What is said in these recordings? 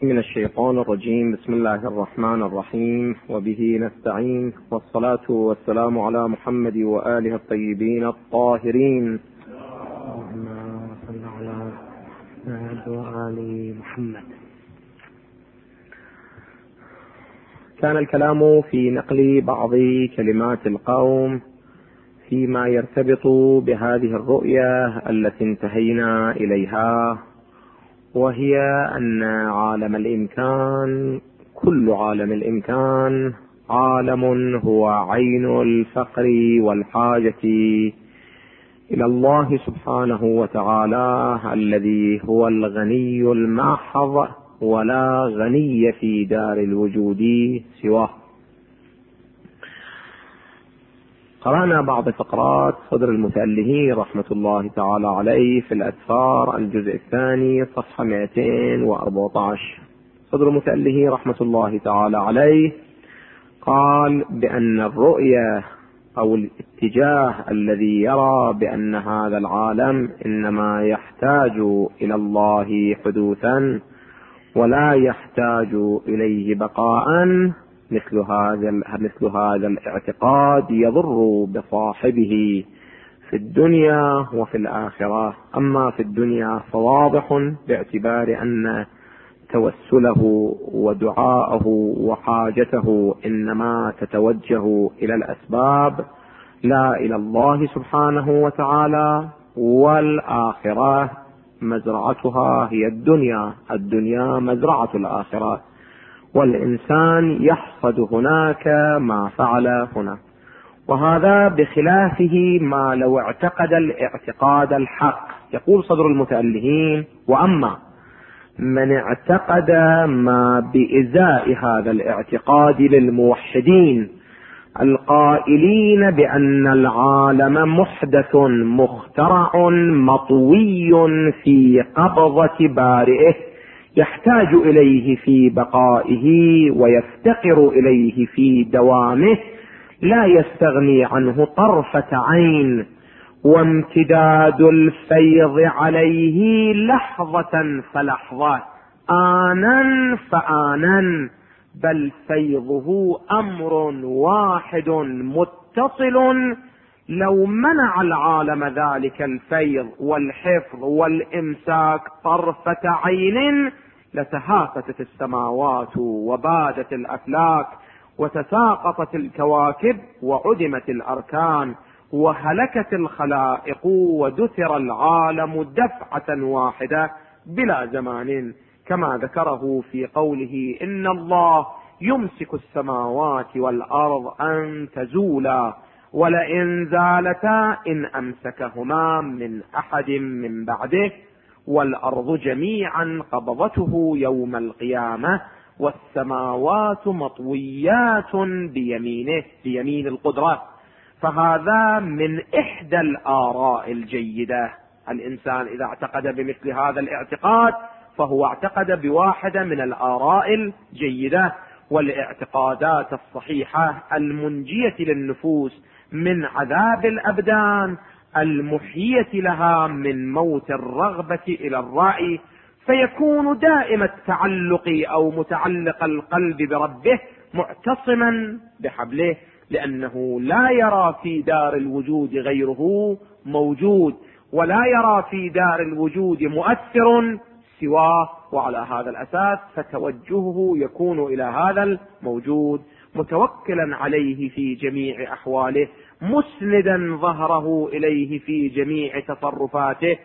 من الشيطان الرجيم. بسم الله الرحمن الرحيم، وبه نستعين، والصلاة والسلام على محمد وآله الطيبين الطاهرين. اللهم صل على محمد وآل محمد. كان الكلام في نقل بعض كلمات القوم فيما يرتبط بهذه الرؤية التي انتهينا إليها، وهي أن عالم الإمكان، كل عالم الإمكان، عالم هو عين الفقر والحاجة إلى الله سبحانه وتعالى الذي هو الغني المحض، ولا غني في دار الوجود سواه. قرأنا بعض فقرات صدر المتأله رحمة الله تعالى عليه في الأسفار الجزء الثاني صفحة 214. صدر المتأله رحمة الله تعالى عليه قال بأن الرؤية أو الاتجاه الذي يرى بأن هذا العالم إنما يحتاج إلى الله حدوثا ولا يحتاج إليه بقاء، مثل هذا الاعتقاد يضر بصاحبه في الدنيا وفي الآخرة. أما في الدنيا فواضح باعتبار أن توسله ودعاءه وحاجته إنما تتوجه إلى الأسباب لا إلى الله سبحانه وتعالى، والآخرة مزرعتها هي الدنيا مزرعة الآخرة، والإنسان يحصد هناك ما فعل هنا. وهذا بخلافه ما لو اعتقد الاعتقاد الحق. يقول صدر المتألهين: وأما من اعتقد ما بإزاء هذا الاعتقاد للموحدين القائلين بأن العالم محدث مخترع مطوي في قبضة بارئه، يحتاج إليه في بقائه ويفتقر إليه في دوامه، لا يستغني عنه طرفة عين، وامتداد الفيض عليه لحظة فلحظة، آنا فآنا، بل فيضه أمر واحد متصل. لو منع العالم ذلك الفيض والحفظ والإمساك طرفة عين لتهافتت السماوات وبادت الأفلاك وتساقطت الكواكب وعدمت الأركان وهلكت الخلائق ودثر العالم دفعة واحدة بلا زمان، كما ذكره في قوله: إن الله يمسك السماوات والأرض أن تزولا ولئن زالتا إن أمسكهما من أحد من بعده، والأرض جميعا قبضته يوم القيامة والسماوات مطويات بيمينه، بيمين القدرة. فهذا من إحدى الآراء الجيدة. الإنسان إذا اعتقد بمثل هذا الاعتقاد فهو اعتقد بواحدة من الآراء الجيدة. والاعتقادات الصحيحة المنجية للنفوس من عذاب الأبدان المحيية لها من موت الرغبة إلى الرأي، فيكون دائم التعلق أو متعلق القلب بربه معتصما بحبله، لأنه لا يرى في دار الوجود غيره موجود، ولا يرى في دار الوجود مؤثر سواه. وعلى هذا الأساس فتوجهه يكون إلى هذا الموجود، متوكلا عليه في جميع أحواله، مسندا ظهره إليه في جميع تصرفاته،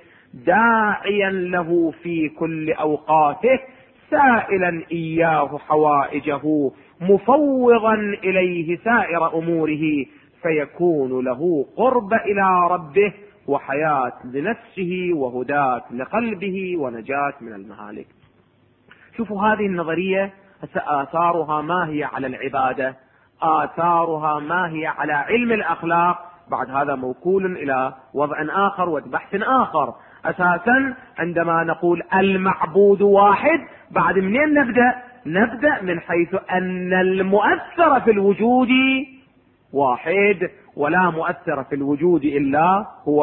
داعيا له في كل أوقاته، سائلا إياه حوائجه، مفوضا إليه سائر أموره، فيكون له قرب إلى ربه وحياة لنفسه وهداة لقلبه ونجاة من المهالك. شوفوا هذه النظرية آثارها ما هي على العبادة، آثارها ما هي على علم الأخلاق. بعد هذا موكول إلى وضع آخر وبحث آخر. أساسا عندما نقول المعبود واحد، بعد منين نبدأ من حيث أن المؤثر في الوجود واحد، ولا مؤثر في الوجود إلا هو.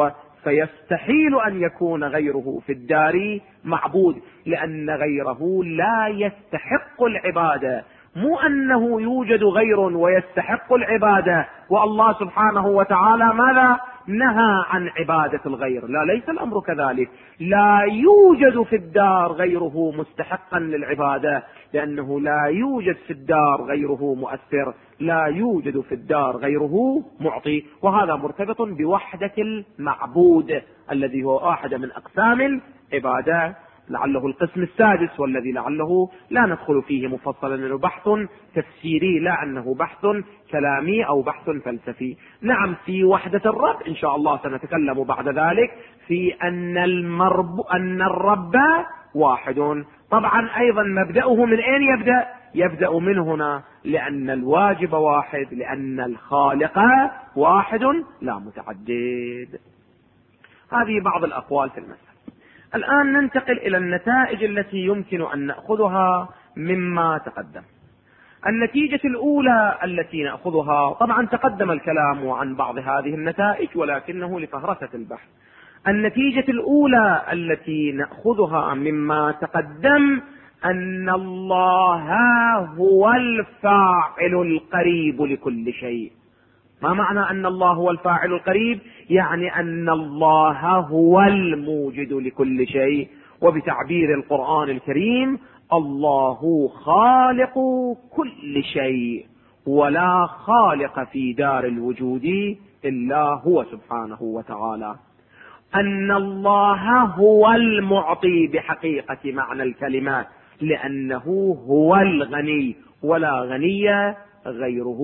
فيستحيل أن يكون غيره في الدار معبود، لأن غيره لا يستحق العبادة. مو أنه يوجد غير ويستحق العبادة والله سبحانه وتعالى ماذا نهى عن عبادة الغير، لا، ليس الأمر كذلك. لا يوجد في الدار غيره مستحقا للعبادة، لأنه لا يوجد في الدار غيره مؤثر، لا يوجد في الدار غيره معطي. وهذا مرتبط بوحدة المعبود الذي هو واحد من أقسام العبادة، لعله القسم السادس، والذي لعله لا ندخل فيه مفصلا لأنه بحث تفسيري لا أنه بحث كلامي أو بحث فلسفي. نعم، في وحدة الرب إن شاء الله سنتكلم بعد ذلك في أن الرب واحد. طبعا أيضا مبدأه من أين يبدأ؟ يبدأ من هنا، لأن الواجب واحد، لأن الخالق واحد لا متعدد. هذه بعض الأقوال في المسألة. الآن ننتقل إلى النتائج التي يمكن أن نأخذها مما تقدم. النتيجة الأولى التي نأخذها، طبعا تقدم الكلام عن بعض هذه النتائج ولكنه لفهرسة البحث. النتيجة الأولى التي نأخذها مما تقدم أن الله هو الفاعل القريب لكل شيء. ما معنى أن الله هو الفاعل القريب؟ يعني أن الله هو الموجد لكل شيء، وبتعبير القرآن الكريم الله خالق كل شيء، ولا خالق في دار الوجود إلا هو سبحانه وتعالى. أن الله هو المعطي بحقيقة معنى الكلمات، لأنه هو الغني ولا غني غيره.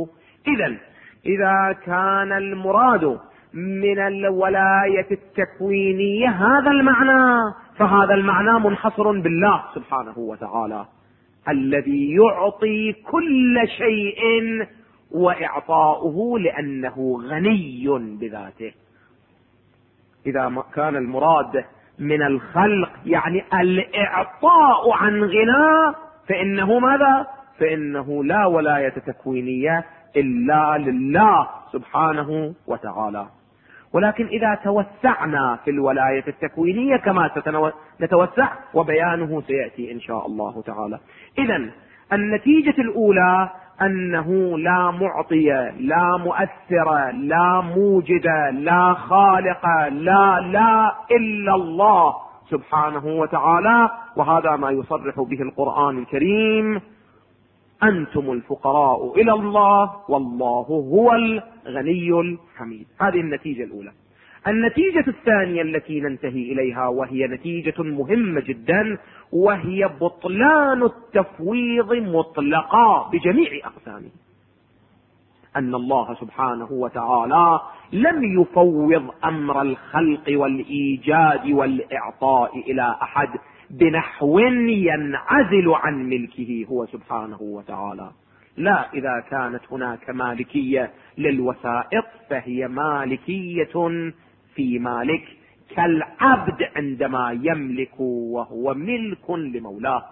إذا كان المراد من الولاية التكوينية هذا المعنى، فهذا المعنى منحصر بالله سبحانه وتعالى الذي يعطي كل شيء، وإعطاؤه لأنه غني بذاته. إذا ما كان المراد من الخلق يعني الإعطاء عن غنى، فإنه ماذا؟ فإنه لا ولاية تكوينية إلا لله سبحانه وتعالى. ولكن إذا توسعنا في الولاية التكوينية كما سنتوسع وبيانه سيأتي إن شاء الله تعالى. إذن النتيجة الأولى أنه لا معطي، لا مؤثر، لا موجد، لا خالق، لا إلا الله سبحانه وتعالى. وهذا ما يصرح به القرآن الكريم: أنتم الفقراء إلى الله والله هو الغني الحميد. هذه النتيجة الأولى. النتيجة الثانية التي ننتهي إليها وهي نتيجة مهمة جدا، وهي بطلان التفويض مطلقا بجميع أقسامه. أن الله سبحانه وتعالى لم يفوض أمر الخلق والإيجاد والإعطاء إلى أحد بنحو ينعزل عن ملكه هو سبحانه وتعالى. لا، إذا كانت هناك مالكية للوسائط فهي مالكية في مالك، كالعبد عندما يملك وهو ملك لمولاه.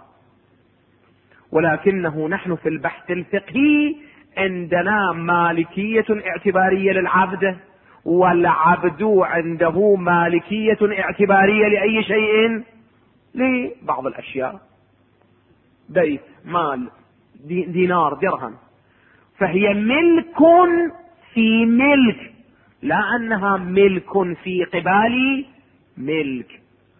ولكنه نحن في البحث الفقهي عندنا مالكية اعتبارية للعبد، والعبد عنده مالكية اعتبارية لأي شيء، لبعض الأشياء، بيت، مال، دينار، درهم، فهي ملك في ملك، لا أنها ملك في قبال ملك.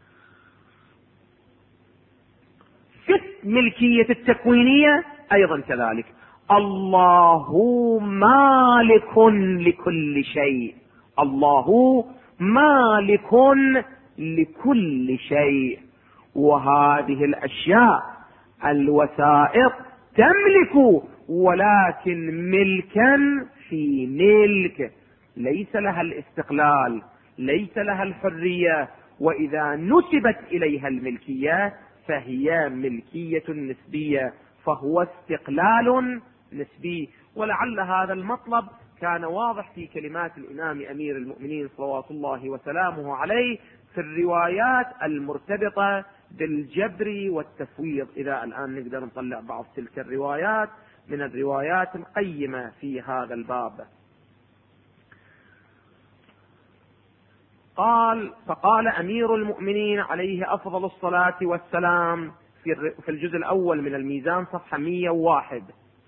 في الملكية التكوينية أيضا كذلك، الله مالك لكل شيء، الله مالك لكل شيء. وهذه الأشياء الوسائط تملك، ولكن ملكا في ملك، ليس لها الاستقلال، ليس لها الحرية. وإذا نسبت إليها الملكية فهي ملكية نسبية، فهو استقلال نسبي. ولعل هذا المطلب كان واضح في كلمات الإمام أمير المؤمنين صلوات الله وسلامه عليه في الروايات المرتبطة بالجبر والتفويض. إذا الآن نقدر نطلع بعض تلك الروايات من الروايات القيمة في هذا الباب. فقال أمير المؤمنين عليه أفضل الصلاة والسلام في الجزء الأول من الميزان صفحة 101،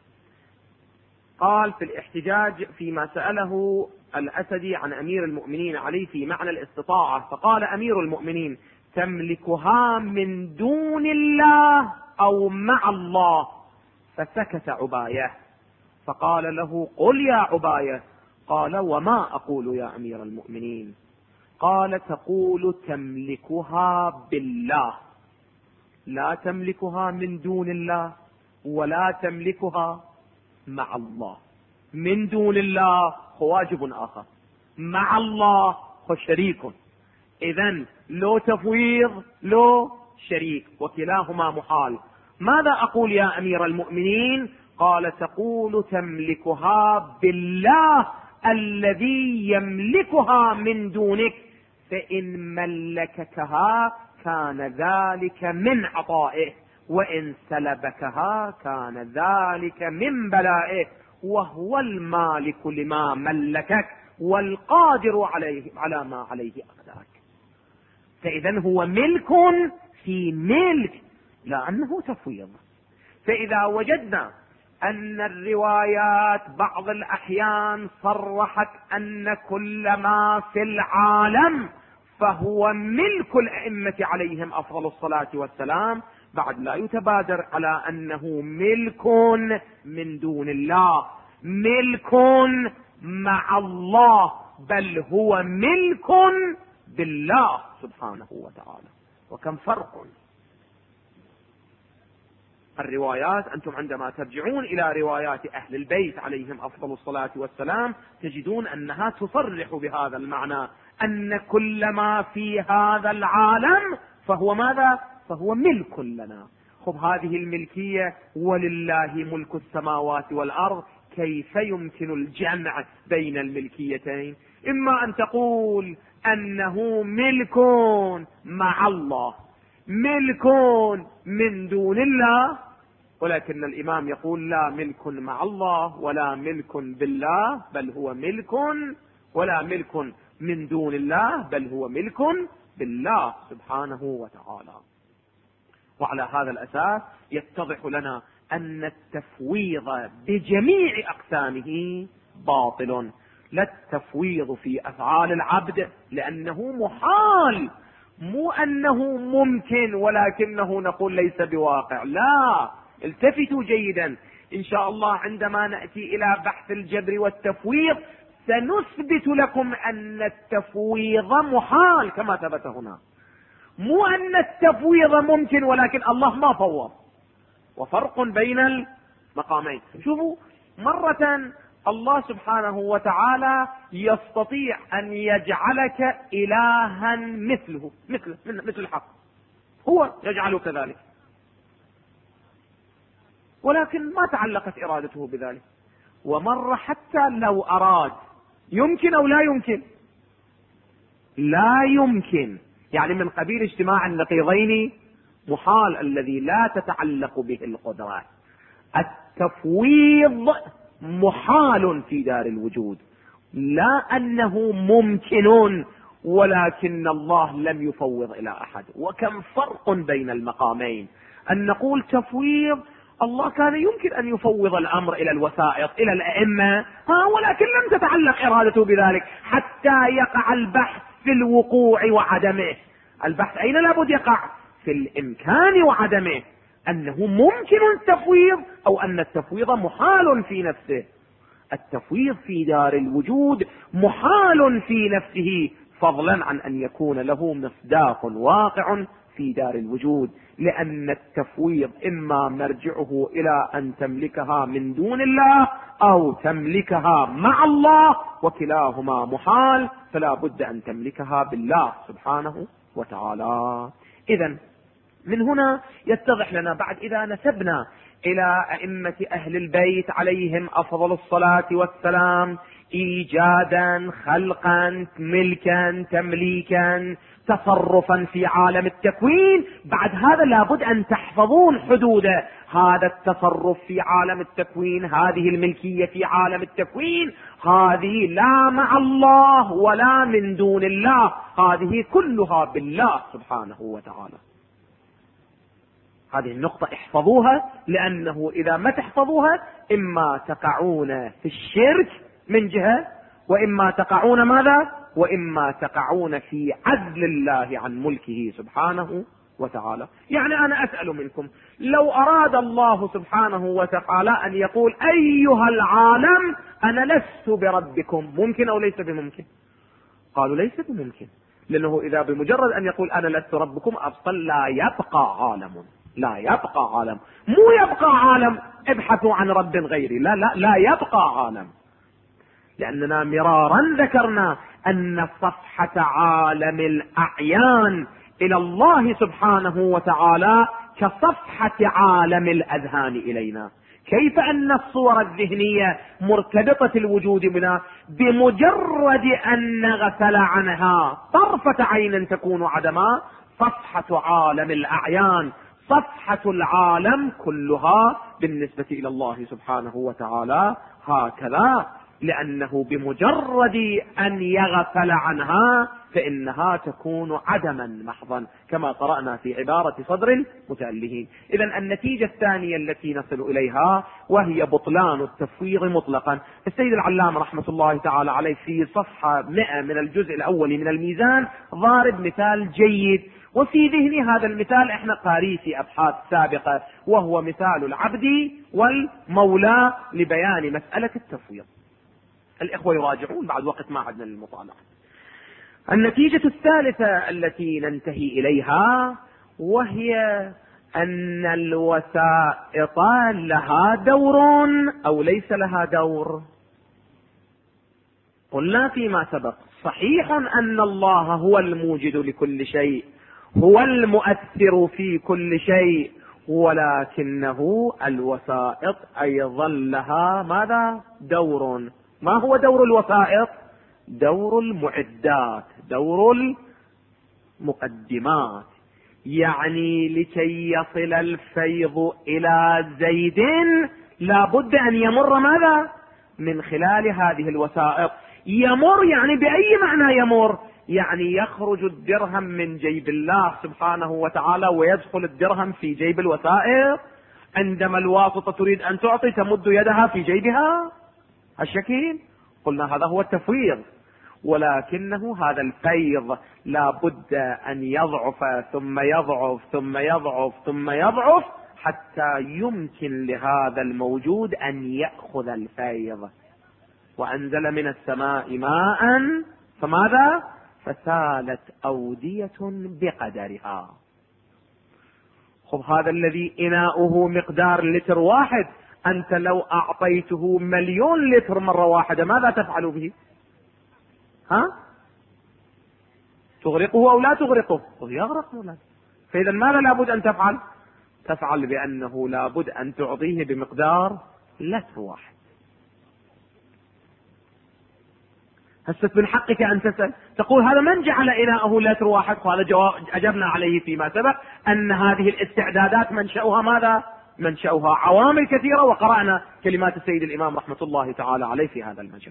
قال في الاحتجاج فيما سأله الأسدي عن أمير المؤمنين عليه في معنى الاستطاعة، فقال أمير المؤمنين: تملكها من دون الله أو مع الله؟ فسكت عباية، فقال له: قل يا عباية. قال: وما أقول يا أمير المؤمنين؟ قال: تقول تملكها بالله، لا تملكها من دون الله ولا تملكها مع الله. من دون الله هو واجب آخر، مع الله هو شريك، إذن لو تفويض لو شريك، وكلاهما محال. ماذا أقول يا أمير المؤمنين؟ قال: تقول تملكها بالله الذي يملكها من دونك، فإن ملككها كان ذلك من عطائه، وإن سلبكها كان ذلك من بلائه، وهو المالك لما ملكك والقادر على ما عليه أقدارك. فإذا هو ملك في ملك، لا أنه تفويض. فإذا وجدنا أن الروايات بعض الأحيان صرحت أن كل ما في العالم فهو ملك الأئمة عليهم أفضل الصلاة والسلام، بعد لا يتبادر على أنه ملك من دون الله، ملك مع الله، بل هو ملك بالله سبحانه وتعالى. وكم فرق الروايات. أنتم عندما ترجعون إلى روايات أهل البيت عليهم أفضل الصلاة والسلام تجدون أنها تصرح بهذا المعنى، أن كل ما في هذا العالم فهو ماذا؟ فهو ملك لنا. خب هذه الملكية ولله ملك السماوات والأرض، كيف يمكن الجمع بين الملكيتين؟ إما أن تقول أنه ملك مع الله، ملك من دون الله، ولكن الإمام يقول لا ملك مع الله ولا ملك بالله، بل هو ملك، ولا ملك من دون الله بل هو ملك بالله سبحانه وتعالى. وعلى هذا الأساس يتضح لنا أن التفويض بجميع أقسامه باطل. لا التفويض في أفعال العبد لأنه محال، مو أنه ممكن ولكنه نقول ليس بواقع، لا. التفتوا جيدا، إن شاء الله عندما نأتي إلى بحث الجبر والتفويض سنثبت لكم أن التفويض محال كما ثبت هنا، مو أن التفويض ممكن ولكن الله ما فوض، وفرق بين المقامين. شوفوا، مرة الله سبحانه وتعالى يستطيع أن يجعلك إلها مثله، مثل الحق، هو يجعله كذلك، ولكن ما تعلقت إرادته بذلك. ومرة حتى لو أراد، يمكن أو لا يمكن؟ لا يمكن، يعني من قبيل اجتماع النقيضين محال الذي لا تتعلق به القدرة. التفويض محال في دار الوجود، لا أنه ممكن ولكن الله لم يفوض إلى أحد. وكم فرق بين المقامين، أن نقول تفويض الله كان يمكن أن يفوض الأمر إلى الوسائط إلى الأئمة، ولكن لم تتعلق إرادته بذلك حتى يقع البحث في الوقوع وعدمه. البحث أين لابد يقع؟ في الإمكان وعدمه، أنه ممكن التفويض أو أن التفويض محال في نفسه. التفويض في دار الوجود محال في نفسه، فضلا عن أن يكون له مصداق واقع في دار الوجود، لأن التفويض إما مرجعه إلى أن تملكها من دون الله أو تملكها مع الله، وكلاهما محال، فلا بد أن تملكها بالله سبحانه وتعالى. إذن من هنا يتضح لنا بعد إذا نسبنا إلى أئمة أهل البيت عليهم أفضل الصلاة والسلام إيجادا، خلقا، ملكا، تمليكا، تصرفا في عالم التكوين. بعد هذا لابد أن تحفظون حدود هذا التصرف في عالم التكوين، هذه الملكية في عالم التكوين، هذه لا مع الله ولا من دون الله، هذه كلها بالله سبحانه وتعالى. هذه النقطة احفظوها، لأنه إذا ما تحفظوها إما تقعون في الشرك من جهة، وإما تقعون ماذا؟ وإما تقعون في عدل الله عن ملكه سبحانه وتعالى. يعني أنا أسأل منكم، لو أراد الله سبحانه وتعالى أن يقول أيها العالم أنا لست بربكم، ممكن أو ليس بممكن؟ قالوا ليس بممكن، لأنه إذا بمجرد أن يقول أنا لست ربكم أصلا لا يبقى عالم، لا يبقى عالم، مو يبقى عالم ابحثوا عن رب غيري، لا لا لا يبقى عالم. لأننا مرارا ذكرنا أن صفحة عالم الأعيان إلى الله سبحانه وتعالى كصفحة عالم الأذهان إلينا. كيف أن الصور الذهنية مرتبطة الوجود بنا، بمجرد أن نغفل عنها طرفة عين تكون عدما. صفحة عالم الأعيان، صفحة العالم كلها بالنسبة إلى الله سبحانه وتعالى هكذا، لأنه بمجرد أن يغفل عنها فإنها تكون عدما محضا، كما قرأنا في عبارة صدر المتألهين. إذن النتيجة الثانية التي نصل إليها وهي بطلان التفويض مطلقا. السيد العلامة رحمة الله تعالى عليه في صفحة 100 من الجزء الأول من الميزان ضارب مثال جيد، وفي ذهني هذا المثال احنا قاريه في أبحاث سابقة، وهو مثال العبد والمولى لبيان مسألة التفويض. الإخوة يراجعون بعد وقت ما عدنا للمطالعة. النتيجة الثالثة التي ننتهي إليها وهي أن الوسائط لها دور أو ليس لها دور. قلنا فيما سبق صحيح أن الله هو الموجد لكل شيء، هو المؤثر في كل شيء، ولكنه الوسائط أيضا لها ماذا؟ دور. ما هو دور الوسائط؟ دور المعدات، دور المقدمات. يعني لكي يصل الفيض إلى زيد لابد أن يمر ماذا؟ من خلال هذه الوسائط. يمر يعني بأي معنى يمر؟ يعني يخرج الدرهم من جيب الله سبحانه وتعالى ويدخل الدرهم في جيب الوسائط. عندما الواسطة تريد أن تعطي تمد يدها في جيبها الشكيل. قلنا هذا هو التفويض، ولكنه هذا الفيض لا بد أن يضعف ثم يضعف ثم يضعف ثم يضعف حتى يمكن لهذا الموجود أن يأخذ الفيض. وأنزل من السماء ماء فماذا؟ فسالت أودية بقدرها. خذ هذا الذي إناؤه مقدار لتر واحد، أنت لو أعطيته 1,000,000 لتر مرة واحدة ماذا تفعل به؟ تغرقه أو لا تغرقه؟ يغرق ولا. فإذا ماذا لابد أن تفعل؟ تفعل بأنه لابد أن تعطيه بمقدار لتر واحد. هسه من حقك أن تسأل تقول هذا من جعل إناءه لتر واحد؟ قال أجبنا عليه فيما سبق أن هذه الاستعدادات منشأها ماذا؟ منشأها عوامل كثيرة، وقرأنا كلمات السيد الإمام رحمة الله تعالى عليه في هذا المجال.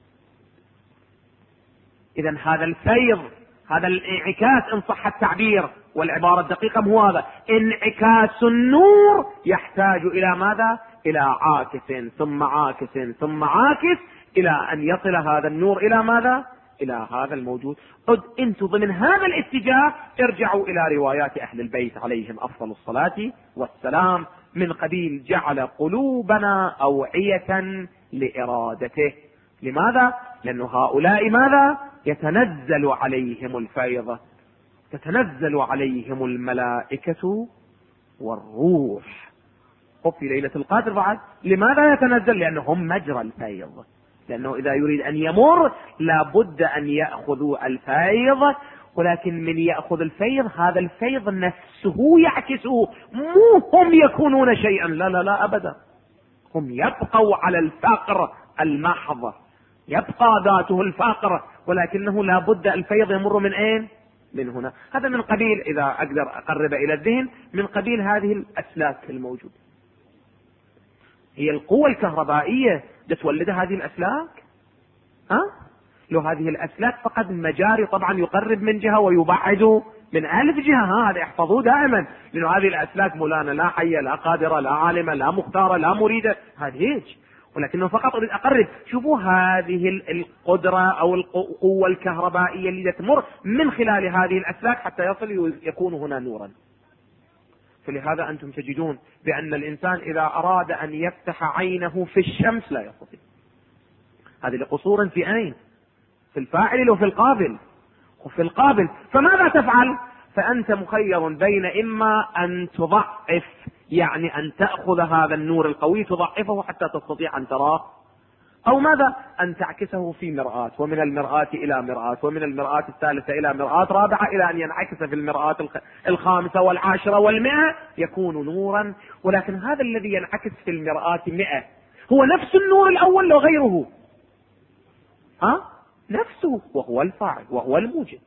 إذن هذا الفيض، هذا الانعكاس إن صح التعبير والعبارة الدقيقة هو هذا انعكاس النور، يحتاج إلى ماذا؟ إلى عاكس ثم عاكس ثم عاكس إلى أن يصل هذا النور إلى ماذا؟ إلى هذا الموجود. انتم ضمن هذا الاتجاه ارجعوا إلى روايات أهل البيت عليهم أفضل الصلاة والسلام من قبيل جعل قلوبنا أوعية لإرادته. لماذا؟ لأن هؤلاء ماذا؟ يتنزل عليهم الفيض، تتنزل عليهم الملائكة والروح. وفي ليلة القدر بعد لماذا يتنزل؟ لأنهم مجرى الفيض، لأنه إذا يريد أن يمر لابد أن يأخذوا الفيض. ولكن من يأخذ الفيض هذا الفيض نفسه يعكسه، مو هم يكونون شيئا، لا لا لا أبدا، هم يبقوا على الفقر المحض، يبقى ذاته الفقر، ولكنه لا بد الفيض يمر من أين؟ من هنا. هذا من قبيل، إذا أقدر أقرب إلى الذهن، من قبيل هذه الأسلاك الموجودة. هي القوة الكهربائية تولد هذه الأسلاك؟ لو هذه الأسلاك فقد مجاري طبعا يقرب من جهة ويبعد من 1000 جهة، هذا احفظوه دائما، لأنه هذه الأسلاك مولانا لا حية لا قادرة لا عالمة لا مختارة لا مريدة، هذه هيك، ولكنه فقط أريد أقرب. شوفوا هذه القدرة أو القوة الكهربائية اللي تمر من خلال هذه الأسلاك حتى يصل يكون هنا نورا. فلهذا أنتم تجدون بأن الإنسان إذا أراد أن يفتح عينه في الشمس لا يستطيع. هذه لقصور في أين؟ في الفاعل وفي القابل. وفي القابل فماذا تفعل؟ فأنت مخير بين إما أن تضعف، يعني أن تأخذ هذا النور القوي تضعفه حتى تستطيع أن تراه، أو ماذا؟ أن تعكسه في مرآة، ومن المرآة إلى مرآة، ومن المرآة الثالثة إلى مرآة رابعة، إلى أن ينعكس في المرآة 5 و10 و100 يكون نورا. ولكن هذا الذي ينعكس في المرآة 100 هو نفس النور الأول لو غيره؟ نفسه، وهو الفاعل وهو الموجب،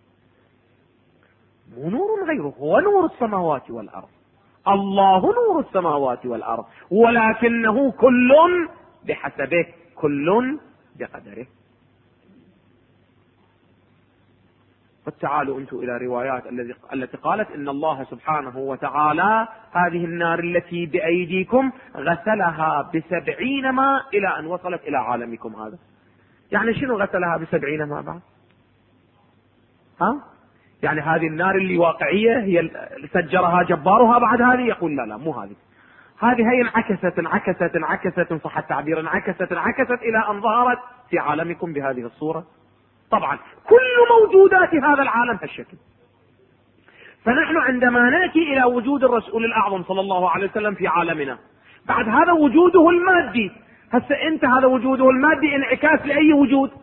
مو نور غيره، هو نور السماوات والأرض، الله نور السماوات والأرض، ولكنه كل بحسبه، كل بقدره. فتعالوا انتم الى روايات التي قالت ان الله سبحانه وتعالى هذه النار التي بايديكم غسلها ب70 ماء الى ان وصلت الى عالمكم هذا. يعني شنو غسلها ب70 ماء بعد؟ يعني هذه النار اللي واقعية هي سجرها جبارها بعد هذه؟ يقول لا لا مو هذه، هذه انعكست صح التعبير، انعكست الى ان ظهرت في عالمكم بهذه الصورة. طبعا كل موجودات هذا العالم هالشكل. فنحن عندما نأتي الى وجود الرسول الاعظم صلى الله عليه وسلم في عالمنا، بعد هذا وجوده المادي، هسه انت هذا وجوده المادي انعكاس لاي وجود؟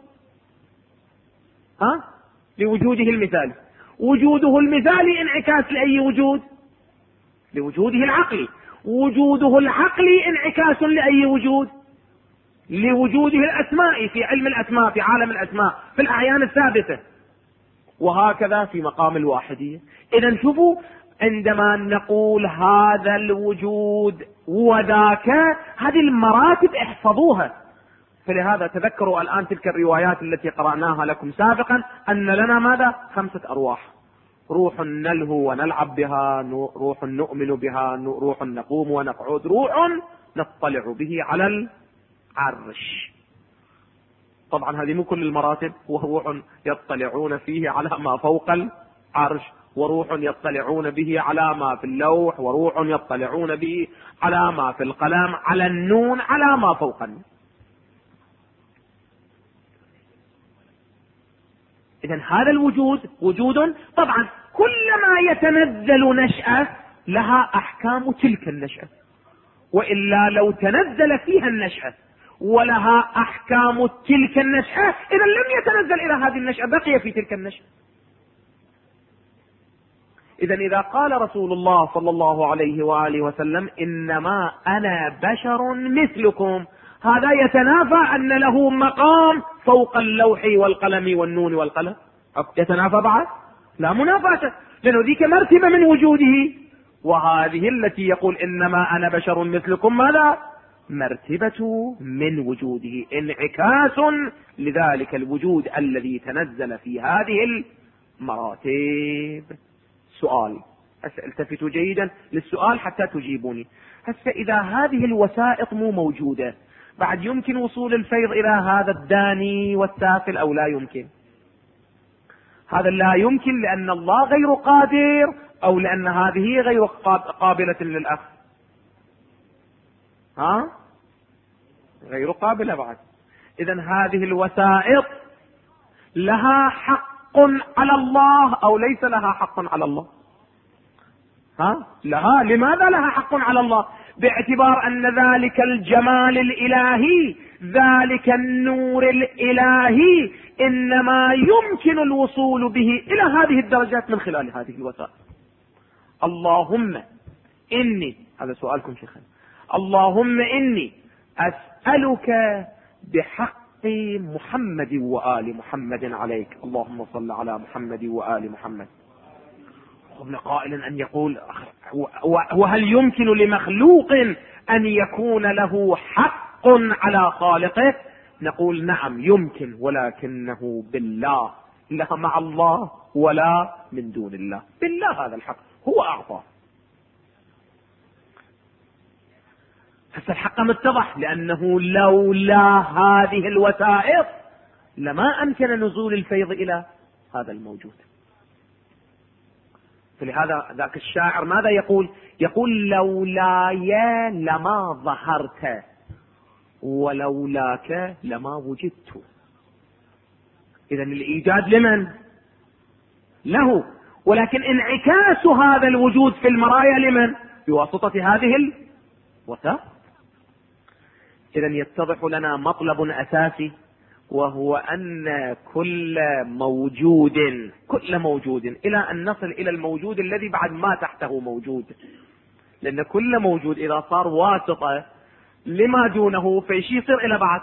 لوجوده المثالي. وجوده المثالي انعكاس لاي وجود؟ لوجوده العقلي. وجوده العقلي انعكاس لاي وجود؟ لوجوده الاسماء في علم الاسماء، في عالم الاسماء، في الاعيان الثابته، وهكذا في مقام الواحدية. اذا شوفوا، عندما نقول هذا الوجود وذاك، هذه المراتب احفظوها. فلهذا تذكروا الآن تلك الروايات التي قرأناها لكم سابقا، أن لنا ماذا؟ 5 أرواح: روح نلهو ونلعب بها، روح نؤمن بها، روح نقوم ونقعد، روح نطلع به على العرش. طبعا هذه مو كل المراتب، وروح يطلعون فيه على ما فوق العرش، وروح يطلعون به على ما في اللوح، وروح يطلعون به على ما في القلم، على النون، على ما فوق النون. إذن هذا الوجود وجود، طبعا كلما يتنزل نشأة لها أحكام تلك النشأة، وإلا لو تنزل فيها النشأة ولها أحكام تلك النشأة إذا لم يتنزل إلى هذه النشأة، بقي في تلك النشأة. إذا إذا قال رسول الله صلى الله عليه وآله وسلم إنما أنا بشر مثلكم، هذا يتنافى أن له مقام فوق اللوح والقلم والنون والقلم؟ يتنافى بعد؟ لا منافاة، لأنه ذيك مرتبة من وجوده، وهذه التي يقول إنما أنا بشر مثلكم ماذا؟ مرتبة من وجوده، انعكاس لذلك الوجود الذي تنزل في هذه المراتب. سؤال، التفتوا جيدا للسؤال حتى تجيبوني. هسه إذا هذه الوسائط مو موجودة، بعد يمكن وصول الفيض إلى هذا الداني والسافل أو لا يمكن؟ هذا لا يمكن لأن الله غير قادر، أو لأن هذه غير قابلة للأخذ؟ غير قابلة بعد. إذن هذه الوسائط لها حق على الله أو ليس لها حق على الله؟ لها. لماذا لها حق على الله؟ باعتبار أن ذلك الجمال الإلهي، ذلك النور الإلهي، إنما يمكن الوصول به إلى هذه الدرجات من خلال هذه الوسائل. اللهم إني، هذا سؤالكم شيخنا، اللهم إني أسألك بحق محمد وآل محمد عليك، اللهم صل على محمد وآل محمد. قبل قائل أن يقول وهل يمكن لمخلوق أن يكون له حق على خالقه؟ نقول نعم يمكن، ولكنه بالله، لا مع الله ولا من دون الله، بالله هذا الحق هو أعطاه. فالحق متضح، لأنه لولا هذه الوسائط لما أمكن نزول الفيض إلى هذا الموجود. فلهذا ذاك الشاعر ماذا يقول؟ يقول لولاي لما ظهرت ولولاك لما وجدت. إذن الإيجاد لمن؟ له، ولكن انعكاس هذا الوجود في المرايا لمن؟ بواسطة هذه الوسائط. إذن يتضح لنا مطلب أساسي، وهو أن كل موجود إلى أن نصل إلى الموجود الذي بعد ما تحته موجود، لأن كل موجود إذا صار واسطة لما دونه فيش يصير إلى بعد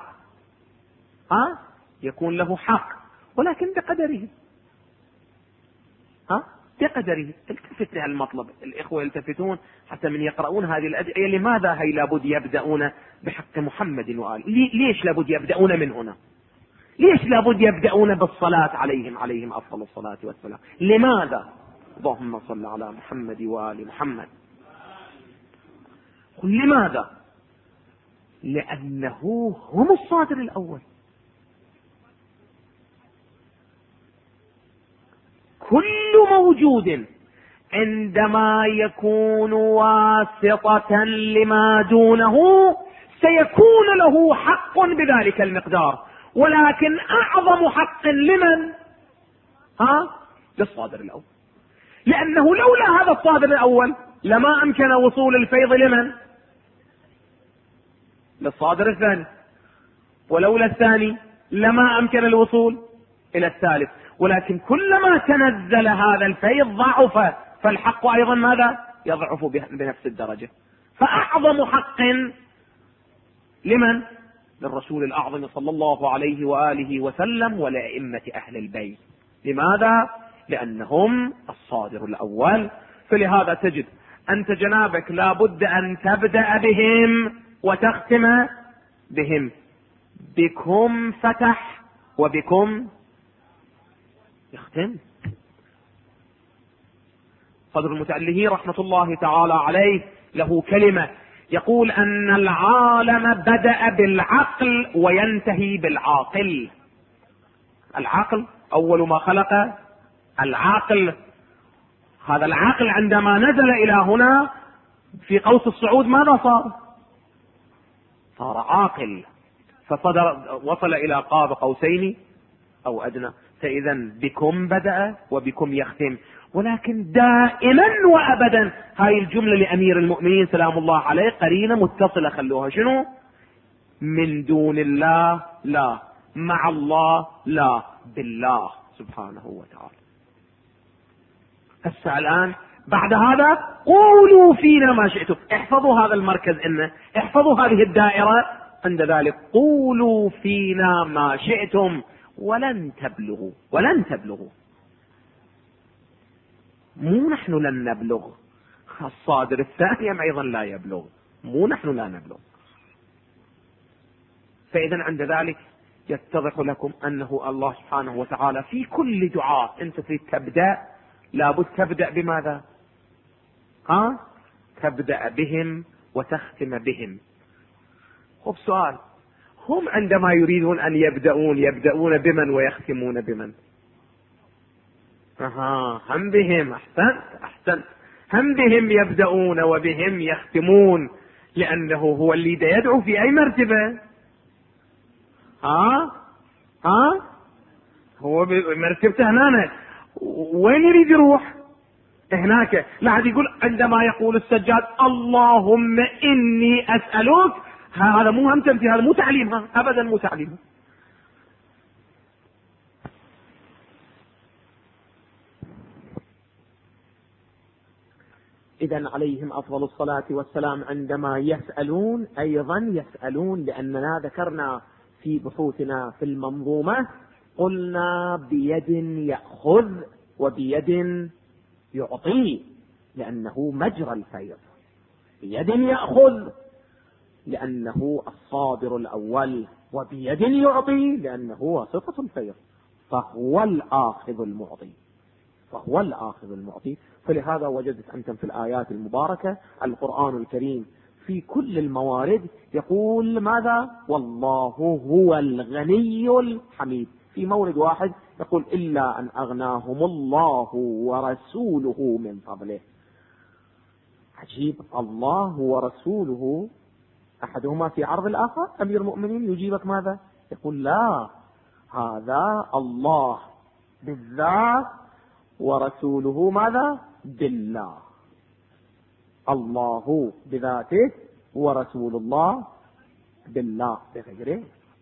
يكون له حق، ولكن بقدره بقدره. التفت لهالمطلب، الإخوة يلتفتون حتى من يقرؤون هذه الأدعية. لماذا هي لابد يبدأون بحق محمد وآله؟ ليش لابد يبدأون من هنا؟ ليش لابد يبدأون بالصلاة عليهم أفضل الصلاة والسلام؟ لماذا؟ اللهم صل على محمد وآل محمد. لماذا؟ لأنه هم الصادر الأول. كل موجود عندما يكون واسطة لما دونه سيكون له حق بذلك المقدار، ولكن أعظم حق لمن؟ للصادر الأول، لأنه لولا هذا الصادر الأول لما أمكن وصول الفيض لمن؟ للصادر الثاني، ولولا الثاني لما أمكن الوصول إلى الثالث. ولكن كلما تنزل هذا الفيض ضعف، فالحق أيضا ماذا؟ يضعف بنفس الدرجة. فأعظم حق لمن؟ للرسول الأعظم صلى الله عليه وآله وسلم ولأئمة أهل البيت. لماذا؟ لأنهم الصادر الأول. فلهذا تجد أنت جنابك لابد أن تبدأ بهم وتختم بهم. بكم فتح وبكم يختم. صدر المتألهي رحمة الله تعالى عليه له كلمة يقول أن العالم بدأ بالعقل وينتهي بالعاقل. العقل أول ما خلق العقل، هذا العقل عندما نزل إلى هنا في قوس الصعود ماذا صار؟ صار عاقل، وصل إلى قاب قوسين أو أدنى. فإذا بكم بدأ وبكم يختم. ولكن دائما وأبدا هاي الجملة لأمير المؤمنين سلام الله عليه قرينة متصلة، خلوها شنو؟ من دون الله لا، مع الله لا، بالله سبحانه وتعالى. هسه الآن بعد هذا قولوا فينا ما شئتم. احفظوا هذا المركز، احفظوا هذه الدائرة. عند ذلك قولوا فينا ما شئتم ولن تبلغوا. مو نحن لن نبلغ، الصادر الثاني أيضا لا يبلغ، مو نحن لا نبلغ. فإذا عند ذلك يتضح لكم أنه الله سبحانه وتعالى في كل دعاء أنت في تبدأ لابد تبدأ بماذا؟ تبدأ بهم وتختم بهم. خب سؤال، هم عندما يريدون أن يبدأون بمن ويختمون بمن؟ هم بهم. أحسنت، هم بهم يبدأون وبهم يختمون، لأنه هو اللي يدعو في أي مرتبة. هو مرتبته هنا، وين يريد يروح؟ هناك لا عاد يقول عندما يقول السجاد اللهم إني أسألك، هذا مو هم تمثيل، هذا مو تعليمها أبدا، مو تعليمها. إذن عليهم أفضل الصلاة والسلام عندما يسألون أيضا يسألون، لأننا ذكرنا في بحوثنا في المنظومة قلنا بيد يأخذ وبيد يعطي، لأنه مجرى الفيض. بيد يأخذ لأنه الصادر الأول، وبيد يعطي لأنه واسطة الفيض، فهو الآخذ المعطي، فهو الآخذ المعطي. فلهذا وجدت أنتم في الآيات المباركة القرآن الكريم في كل الموارد يقول ماذا؟ والله هو الغني الحميد. في مورد واحد يقول إلا أن أغناهم الله ورسوله من فضله. عجيب، الله ورسوله أحدهما في عرض الآخر. أمير المؤمنين يجيبك ماذا؟ يقول لا، هذا الله بالذات ورسوله ماذا؟ بالله. الله بذاته ورسول الله بالله بغيره.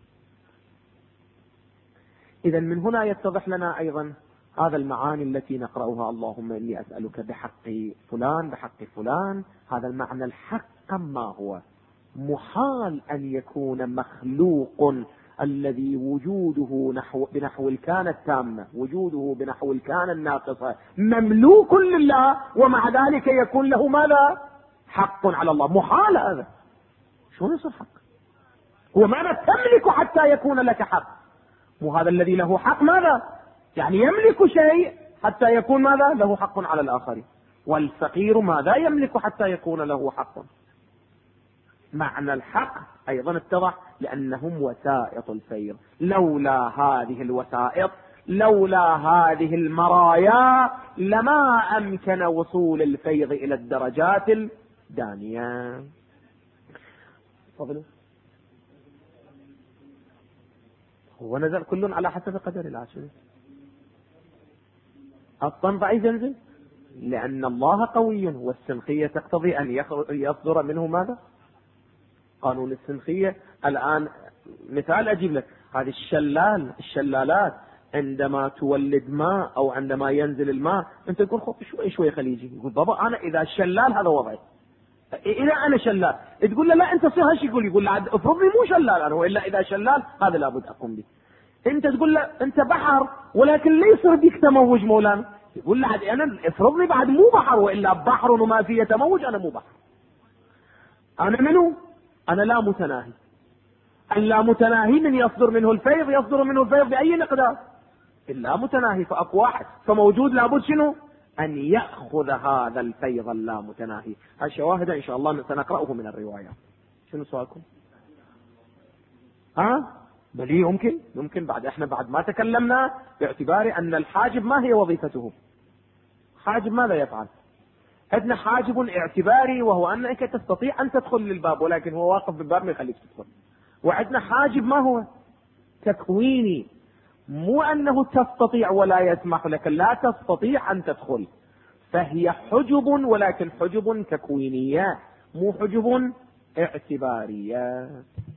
إذا من هنا يتضح لنا أيضا هذا المعاني التي نقرأها اللهم إني أسألك بحق فلان بحق فلان. هذا المعنى الحق ما هو محال أن يكون مخلوق الذي وجوده بنحو الكان التامة، وجوده بنحو الكان الناقصة، مملوك لله، ومع ذلك يكون له ماذا؟ حق على الله. محال هذا. شو يصير حق؟ هو ماذا تملك حتى يكون لك حق؟ وهذا الذي له حق ماذا؟ يعني يملك شيء حتى يكون ماذا؟ له حق على الآخرين. والفقير ماذا يملك حتى يكون له حق؟ معنى الحق أيضا اتضح، لأنهم وسائط الفيض. لولا هذه الوسائط، لولا هذه المرايا، لما أمكن وصول الفيض إلى الدرجات الدانية. تفضلوا. هو نزل كل على حسب قدر العاشر. الطن ضعيف ينزل لأن الله قوي، والسنخية تقتضي أن يصدر منه ماذا؟ قانون السنخية. الآن مثال أجيب لك، هذه الشلالات عندما تولد ماء أو عندما ينزل الماء أنت تقول خب شوي خليجي، يقول بابا أنا إذا شلال هذا وضعي، إذا أنا شلال تقول له لا أنت صير هش، يقول لا افرضني مو شلال أنا، وإلا إذا شلال هذا لابد أقوم به. أنت تقول له أنت بحر ولكن ليس يصير بك تموج مولانا، يقول له أنا افرضني بعد مو بحر، وإلا بحر وما فيه تموج أنا مو بحر. أنا منه؟ أنا لا متناهي. اللا متناهي من يصدر منه الفيض، يصدر منه الفيض بأي مقدار؟ اللا متناهي فأقوى واحد، فموجود لابد شنو؟ أن يأخذ هذا الفيض اللا متناهي. الشواهد إن شاء الله سنقرأه من الروايات. شنو سؤالكم؟ بل يمكن بعد بعد ما تكلمنا باعتبار أن الحاجب ما هي وظيفته. حاجب ماذا يفعل؟ عندنا حاجب اعتباري وهو أنك تستطيع أن تدخل للباب، ولكن هو واقف بالباب ما يخليك تدخل. وعندنا حاجب ما هو؟ تكويني، مو أنه تستطيع ولا يسمح لك، لا تستطيع أن تدخل، فهي حجب ولكن حجب تكوينية مو حجب اعتبارية.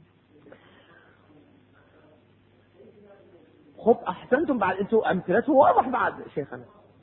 خب أحسنتم، بعد أنتم أمثلته واضح بعد شيخنا.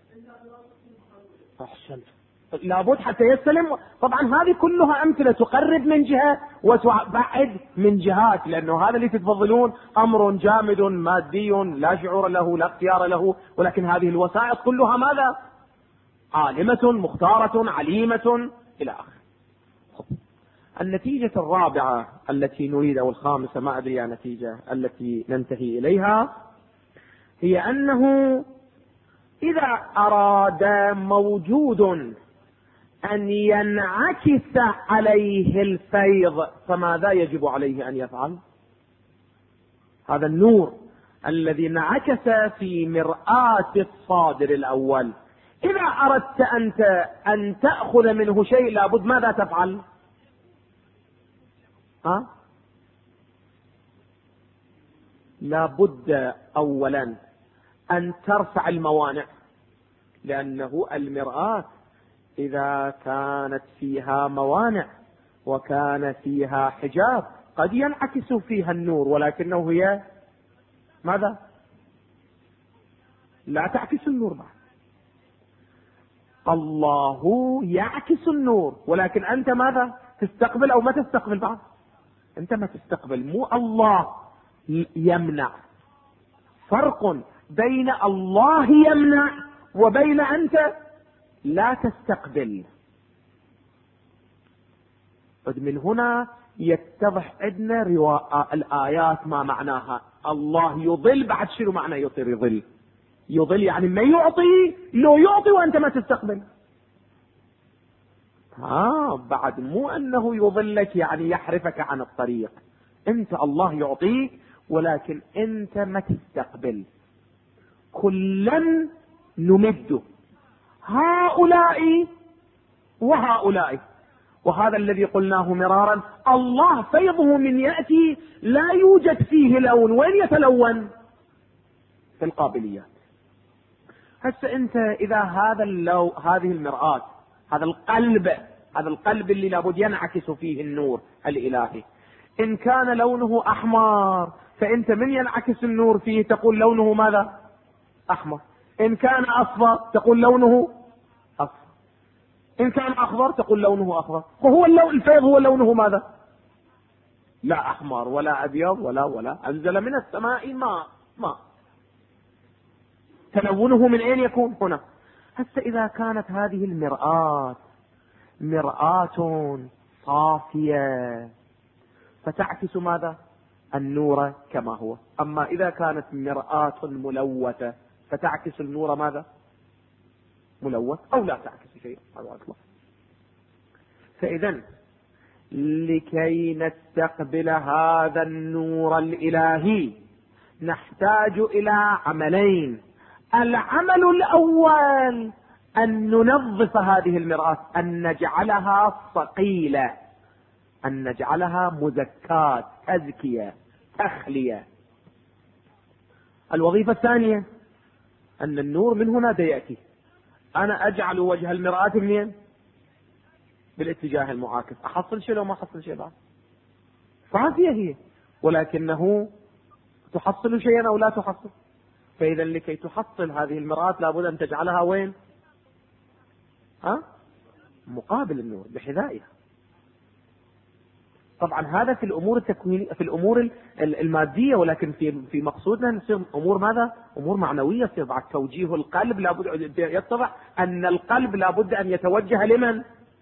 أحسنتم، لابد حتى يستلم. طبعا هذه كلها أمثلة تقرب من جهة وتبعد من جهات، لأنه هذا اللي تتفضلون أمر جامد مادي لا شعور له لا اختيار له، ولكن هذه الوسائط كلها ماذا؟ عالمة مختارة عليمة إلى آخره. النتيجة الرابعة التي نريد، أو الخامسة ما أدري النتيجة التي ننتهي إليها، هي أنه إذا أراد موجود أن ينعكس عليه الفيض فماذا يجب عليه أن يفعل؟ هذا النور الذي انعكس في مرآة الصادر الأول، إذا أردت أنت أن تأخذ منه شيء لابد ماذا تفعل؟ لابد أولا أن ترفع الموانع، لأنه المرآة إذا كانت فيها موانع وكان فيها حجاب قد ينعكس فيها النور، ولكنه هي ماذا؟ لا تعكس النور بعد. الله يعكس النور، ولكن أنت ماذا؟ تستقبل أو ما تستقبل بعد؟ أنت ما تستقبل، مو الله يمنع. فرق بين الله يمنع وبين أنت لا تستقبل. من هنا يتضح عندنا الآيات ما معناها. الله يضل، بعد شنو معنى يطير يضل؟ يضل يعني ما يعطي، لو يعطي وأنت ما تستقبل. بعد مو أنه يضلك يعني يحرفك عن الطريق. أنت الله يعطيك ولكن أنت ما تستقبل. كلا نمد هؤلاء وهؤلاء، وهذا الذي قلناه مرارا. الله فيضه من يأتي لا يوجد فيه لون، وين يتلون؟ في القابليات. هسه أنت إذا هذه المرآة، هذا القلب اللي لابد ينعكس فيه النور الإلهي، إن كان لونه أحمر فأنت من ينعكس النور فيه تقول لونه ماذا؟ أحمر. إن كان أصفر تقول لونه أصفر. إن كان أخضر تقول لونه أخضر. وهو الفيض هو لونه ماذا؟ لا أحمر ولا أبيض ولا أنزل من السماء ماء. تلونه من أين يكون؟ هنا. حتى إذا كانت هذه مرآة صافية فتعكس ماذا؟ النور كما هو. أما إذا كانت مرآة ملوثة فتعكس النور ماذا؟ ملوث أو لا تعكس شيء. فإذا لكي نستقبل هذا النور الإلهي نحتاج إلى عملين. العمل الأول أن ننظف هذه المرآة، أن نجعلها صقيلة، أن نجعلها مزكاة، تزكية، تخلية. الوظيفة الثانية أن النور من هنا يأتي. أنا أجعل وجه المرآة منين؟ بالاتجاه المعاكس. أحصل شيء لو ما أحصل شيء بعد؟ صافية هي، ولكنه تحصل شيئا أو لا تحصل. فإذا لكي تحصل هذه المرآة لابد أن تجعلها وين؟ مقابل النور، بحذائها. طبعا هذا في الأمور التكوينية، في الأمور المادية، ولكن في مقصودنا نصير أمور ماذا؟ أمور معنوية. يصير بعد توجيه القلب لابد يتضح أن القلب لابد أن يتوجه لمن؟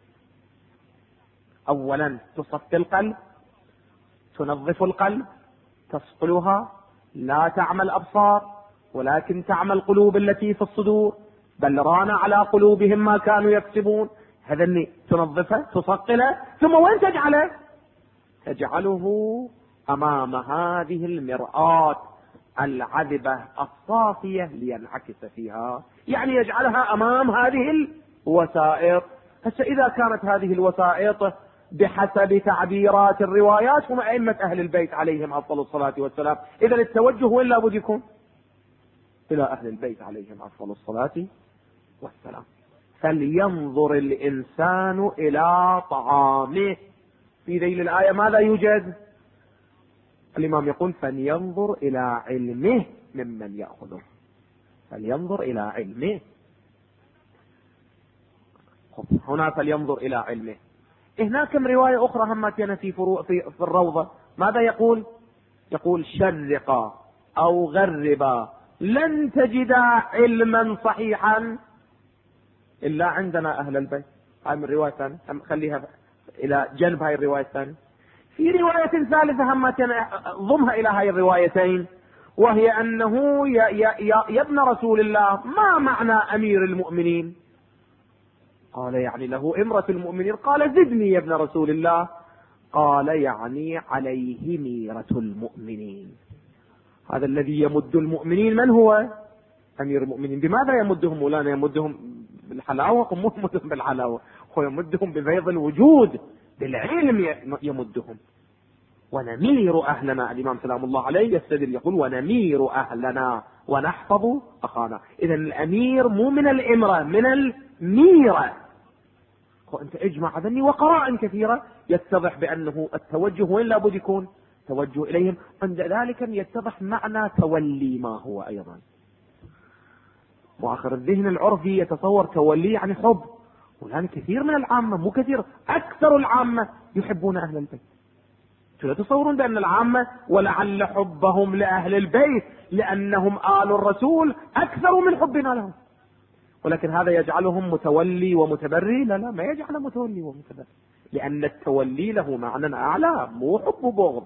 أولا تصفي القلب، تنظف القلب، تصقلها. لا تعمل أبصار ولكن تعمل قلوب التي في الصدور، بل ران على قلوبهم ما كانوا يكسبون. هذا اللي تنظفه تصقله، ثم وين تجعله؟ تجعله أمام هذه المرآة العذبة الصافية لينعكس فيها، يعني يجعلها أمام هذه الوسائط. هسه إذا كانت هذه الوسائط بحسب تعبيرات الروايات هم أئمة أهل البيت عليهم أفضل الصلاة والسلام، إذا التوجه وين لابد يكون؟ إلى أهل البيت عليهم أفضل الصلاة والسلام. فلينظر الإنسان إلى طعامه. في ذيل الآية ماذا يوجد؟ الإمام يقول فلينظر إلى علمه ممن يأخذه. فلينظر إلى علمه. هنا فلينظر إلى علمه. هناك رواية أخرى همتنا في الروضة ماذا يقول؟ يقول شرقا أو غربا لن تجد علما صحيحا إلا عندنا أهل البيت. هاي من رواية ثانية، خليها إلى جنب هاي الرواية الثانية. في رواية ثالثة همتنا ضمها إلى هاي الروايتين، وهي أنه يا ابن رسول الله ما معنى أمير المؤمنين؟ قال يعني له إمرة المؤمنين. قال زدني يا ابن رسول الله. قال يعني عليه ميرة المؤمنين. هذا الذي يمد المؤمنين من هو؟ أمير المؤمنين. بماذا يمدهم مولانا؟ يمدهم بالحلاوة؟ هم يمدهم بالحلاوة، هو يمدهم بفيض الوجود، بالعلم يمدهم. ونمير أهلنا. الإمام سلام الله عليه يستدل يقول ونمير أهلنا ونحفظ أخانا. إذن الأمير مو من الإمرة، من الميرة. أنت اجمع ذني وقراء كثيرة يتضح بأنه التوجه وين لابد يكون؟ توجه إليهم. عند ذلك يتضح معنى تولي ما هو أيضا. وآخر الذهن العرفي يتصور تولي يعني حب، والآن كثير من العامة، مو كثير، أكثر العامة يحبون أهل البيت. لا تصورون بأن العامة ولعل حبهم لأهل البيت لأنهم آل الرسول أكثر من حبنا لهم، ولكن هذا يجعلهم متولي ومتبري؟ لا، ما يجعل متولي ومتبري، لأن التولي له معنى أعلى، مو حب وبغض.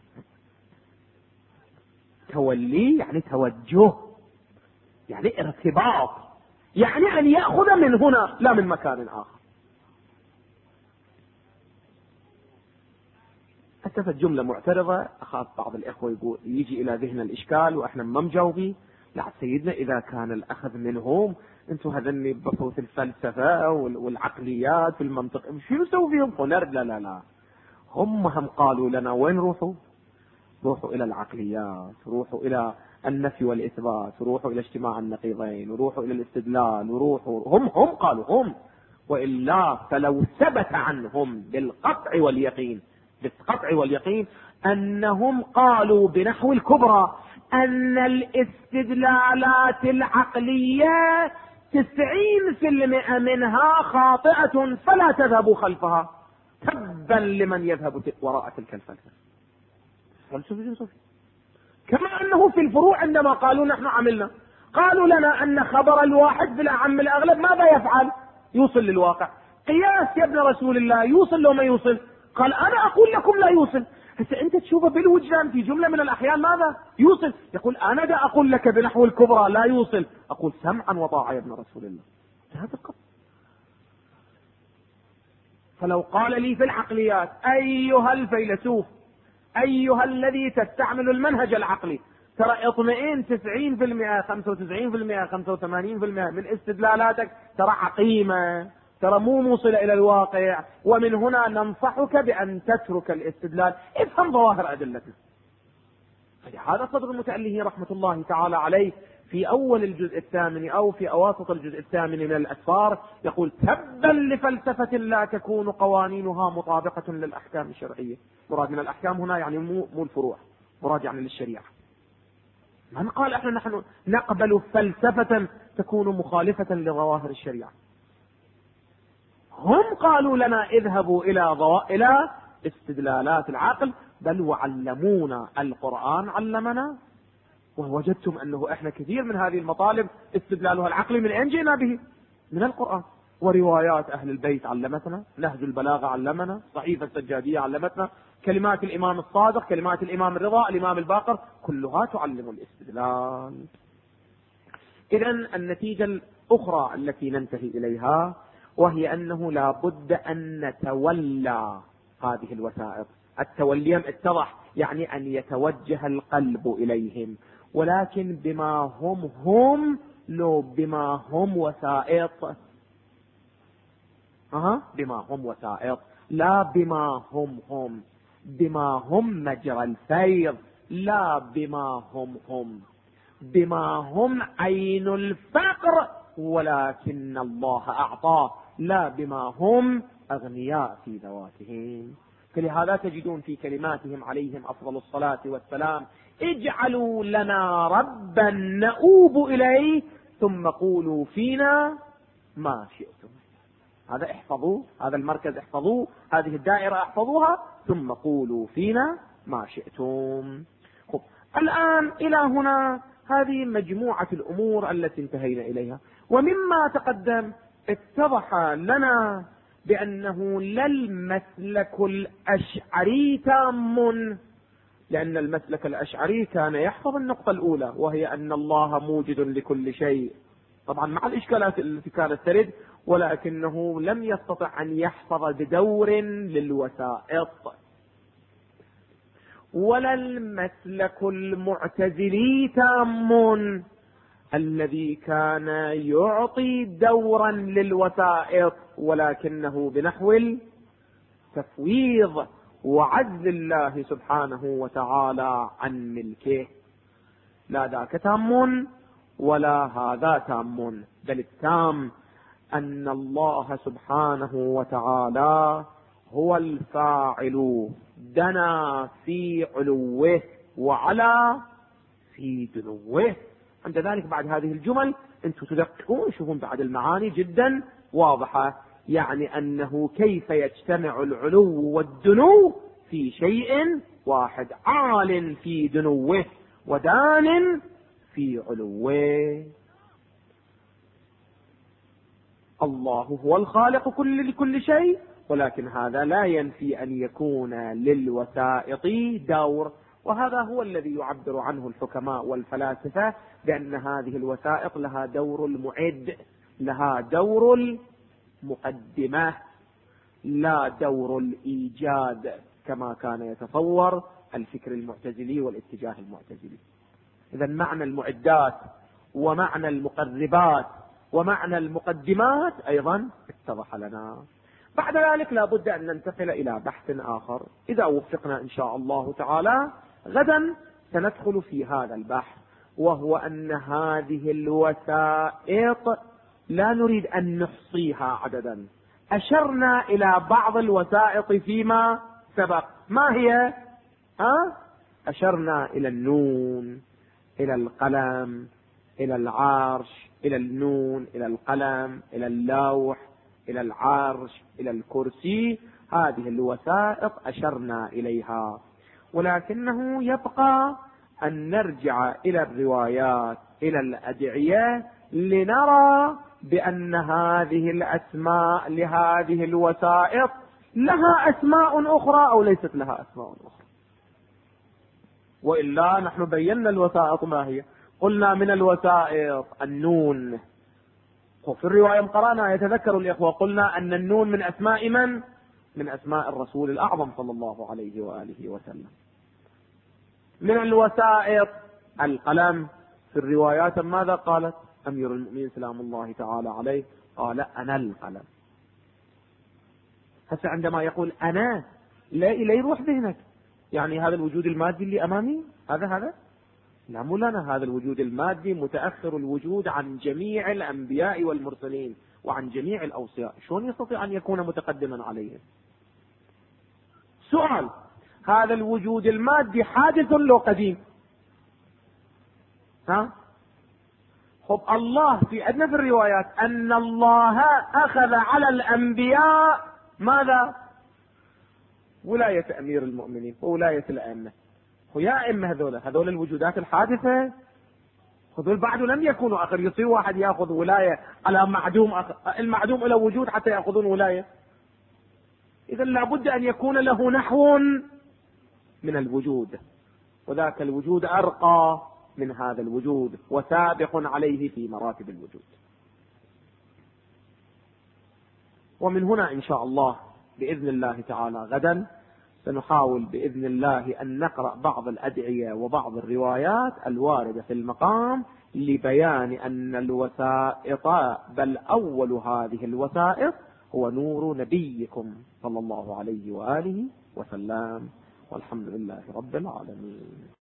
تولي يعني توجه، يعني ارتباط، يعني أن يأخذ من هنا لا من مكان آخر. أتفت جملة معترضة، أخاف بعض الإخوة يقول يجي إلى ذهن الإشكال وإحنا ما مجاوبين. لا سيدنا، إذا كان الأخذ منهم أنتم هذني بحوث الفلسفة والعقليات والمنطق، شو نسوي فيهم؟ قلنا لا، هم قالوا لنا وين روحوا إلى العقليات، روحوا إلى النفي والإثبات، روحوا إلى اجتماع النقيضين، وروحوا إلى الاستدلال، وروحوا هم قالوا وإلا فلو ثبت عنهم بالقطع واليقين أنهم قالوا بنحو الكبرى أن الاستدلالات العقلية 90% منها خاطئة فلا تذهبوا خلفها، تبا لمن يذهب وراء تلك الفلسفة. كما أنه في الفروع عندما قالوا نحن عملنا، قالوا لنا أن خبر الواحد بالأعم الأغلب ماذا يفعل؟ يوصل للواقع. قياس يا ابن رسول الله يوصل لو ما يوصل؟ قال أنا أقول لكم لا يوصل. هسه أنت تشوفه بالوجدان في جملة من الأحيان ماذا يوصل؟ يقول أنا دا أقول لك بنحو الكبرى لا يوصل، أقول سمعا وطاعة يا ابن رسول الله. هذا القصد. فلو قال لي في العقليات أيها الفيلسوف، أيها الذي تستعمل المنهج العقلي، ترى اطمئن 90% 95% 85% من استدلالاتك ترى عقيمة، ترى مو موصلة إلى الواقع، ومن هنا ننصحك بأن تترك الاستدلال، افهم ظواهر أدلته. فلهذا صدر المتألهي رحمة الله تعالى عليه في أول الجزء الثامن أو في أواسط الجزء الثامن من الأسفار يقول تبا لفلسفة لا تكون قوانينها مطابقة للأحكام الشرعية. مراد من الأحكام هنا يعني مو الفروع، مراد يعني للشريعة. من قال احنا نحن نقبل فلسفة تكون مخالفة لظواهر الشريعة؟ هم قالوا لنا اذهبوا إلى استدلالات العقل، بل وعلمونا القرآن علمنا، ووجدتم أنه إحنا كثير من هذه المطالب استدلالها العقلي من أين جئنا به؟ من القرآن، وروايات أهل البيت علمتنا، نهج البلاغة علمنا، صحيفة السجادية علمتنا، كلمات الإمام الصادق، كلمات الإمام الرضا، الإمام الباقر، كلها تعلم الاستدلال. إذن النتيجة الأخرى التي ننتهي إليها وهي أنه لا بد أن نتولى هذه الوسائط. التولي اتضح يعني أن يتوجه القلب إليهم، ولكن بما هم لو بما هم وسائط، بما هم وسائط، لا بما هم بما هم مجرى الفيض، لا بما هم بما هم عين الفقر، ولكن الله أعطاه، لا بما هم أغنياء في ذواتهم. فلهذا تجدون في كلماتهم عليهم أفضل الصلاة والسلام اجعلوا لنا ربا نؤوب إليه ثم قولوا فينا ما شئتم. هذا احفظوه، هذا المركز احفظوه، هذه الدائرة احفظوها، ثم قولوا فينا ما شئتم. الآن إلى هنا هذه مجموعة الأمور التي انتهينا إليها. ومما تقدم اتضح لنا بأنه لا المسلك الأشعري تام، لأن المسلك الأشعري كان يحفظ النقطة الأولى وهي أن الله موجد لكل شيء، طبعا مع الإشكالات التي كانت ترد، ولكنه لم يستطع أن يحفظ بدور للوسائط. ولا المسلك المعتزلي تام الذي كان يعطي دورا للوسائط ولكنه بنحو التفويض وعزل الله سبحانه وتعالى عن ملكه. لا ذاك تام ولا هذا تام، بل التام أن الله سبحانه وتعالى هو الفاعل، دنا في علوه وعلى في دنوه. عند ذلك بعد هذه الجمل أنتم تدققون شوفون بعد المعاني جدا واضحة، يعني أنه كيف يجتمع العلو والدنو في شيء واحد، عال في دنوه ودان في علوه. الله هو الخالق لكل شيء، ولكن هذا لا ينفي أن يكون للوسائط دور، وهذا هو الذي يعبر عنه الحكماء والفلاسفة بأن هذه الوسائط لها دور المعد، لها دور المقدمة، لا دور الإيجاد كما كان يتصور الفكر المعتزلي والاتجاه المعتزلي. إذا معنى المعدات ومعنى المقربات ومعنى المقدمات أيضا اتضح لنا. بعد ذلك لا بد أن ننتقل إلى بحث آخر، إذا وفقنا إن شاء الله تعالى غدا سندخل في هذا البحث، وهو أن هذه الوسائط لا نريد أن نحصيها عددا. أشرنا إلى بعض الوسائط فيما سبق، ما هي؟ أشرنا إلى النون، إلى القلم، إلى العرش، إلى النون، إلى القلم، إلى اللوح، إلى العرش، إلى الكرسي. هذه الوسائط أشرنا إليها، ولكنه يبقى أن نرجع إلى الروايات، إلى الأدعية، لنرى بأن هذه الأسماء لهذه الوسائط لها أسماء أخرى أو ليست لها أسماء أخرى. وإلا نحن بينا الوسائط ما هي، قلنا من الوسائط النون، وفي الرواية قرأنا يتذكر الإخوة قلنا أن النون من أسماء من؟ من أسماء الرسول الأعظم صلى الله عليه وآله وسلم. من الوسائط القلم، في الروايات ماذا قالت أمير المؤمنين سلام الله تعالى عليه؟ قال أنا القلم. هسه عندما يقول أنا لا يروح ذهنك يعني هذا الوجود المادي اللي أمامي هذا لا، مو لنا. هذا الوجود المادي متأخر الوجود عن جميع الأنبياء والمرسلين وعن جميع الأوصياء، شلون يستطيع أن يكون متقدما عليهم؟ سؤال، هذا الوجود المادي حادث لو قديم؟ خب الله في عندنا في الروايات أن الله أخذ على الأنبياء ماذا؟ ولاية أمير المؤمنين وولاية الأئمة. ويا أئمة هذول الوجودات الحادثة، هذول بعد لم يكونوا آخر. يصير واحد يأخذ ولاية على معدوم، المعدوم له وجود حتى يأخذون ولاية. إذا لابد أن يكون له نحو من الوجود، وذاك الوجود أرقى من هذا الوجود وسابق عليه في مراتب الوجود. ومن هنا إن شاء الله بإذن الله تعالى غدا سنحاول بإذن الله أن نقرأ بعض الأدعية وبعض الروايات الواردة في المقام لبيان أن الوسائط، بل أول هذه الوسائط هو نور نبيكم صلى الله عليه وآله وسلم، والحمد لله رب العالمين.